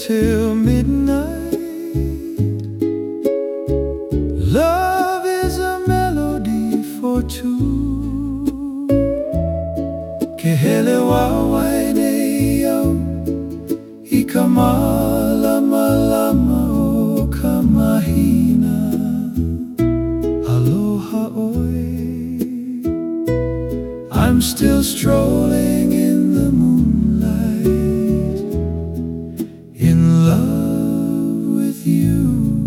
until midnight. Love is a melody for two. Ke hele wawaineyo I kamalama o kamahina. Aloha oi. I'm still strolling in the moonlight, in love with you.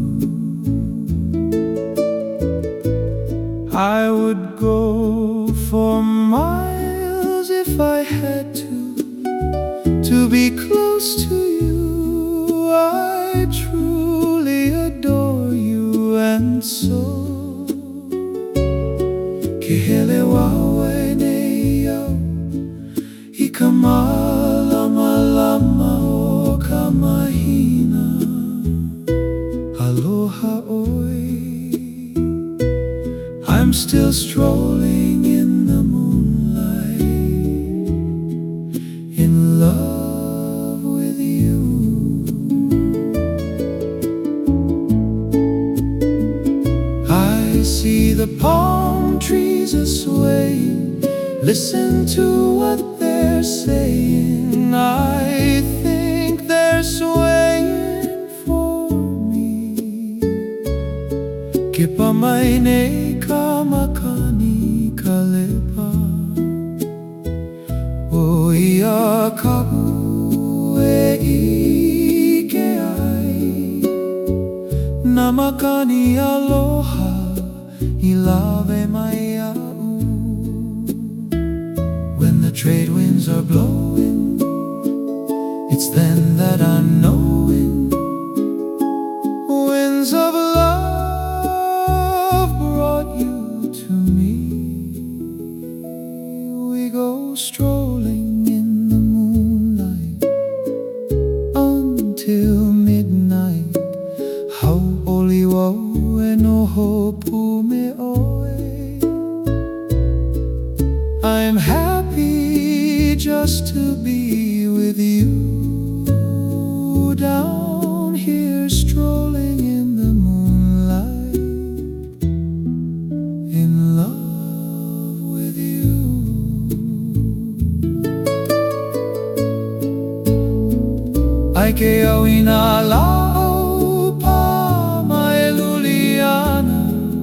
I would go for miles if I had to be close to you. I truly adore you, and so ke hele wawaineyo I kamalama o kamahina. Aloha oi. I'm still strolling in the moonlight, in love with you. I see the palm trees are swaying. Listen to what they're saying. I think they're swaying for me. Kipa maine kamakani kalepa. O ia kapu e ike ai. Namakani aloha I lave mai au. When the trade winds are blowing, it's then that I'm knowing. Winds of love brought you to me. We go strolling in the moonlight until midnight. How oliwa e noho pume oe. I'm happy just to be with you, down here strolling in the moonlight, in love with you. Aike auina lau pa mai luliana.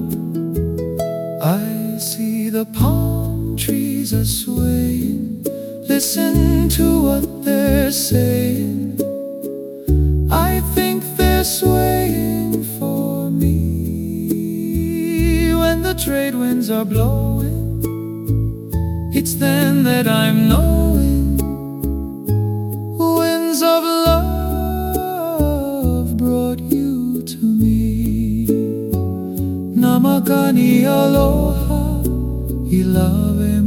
I see the palm trees are swaying. Listen to what they're saying. I think they're swaying for me. When the trade winds are blowing, it's then that I'm knowing. Winds of love brought you to me. Namakani aloha I love him.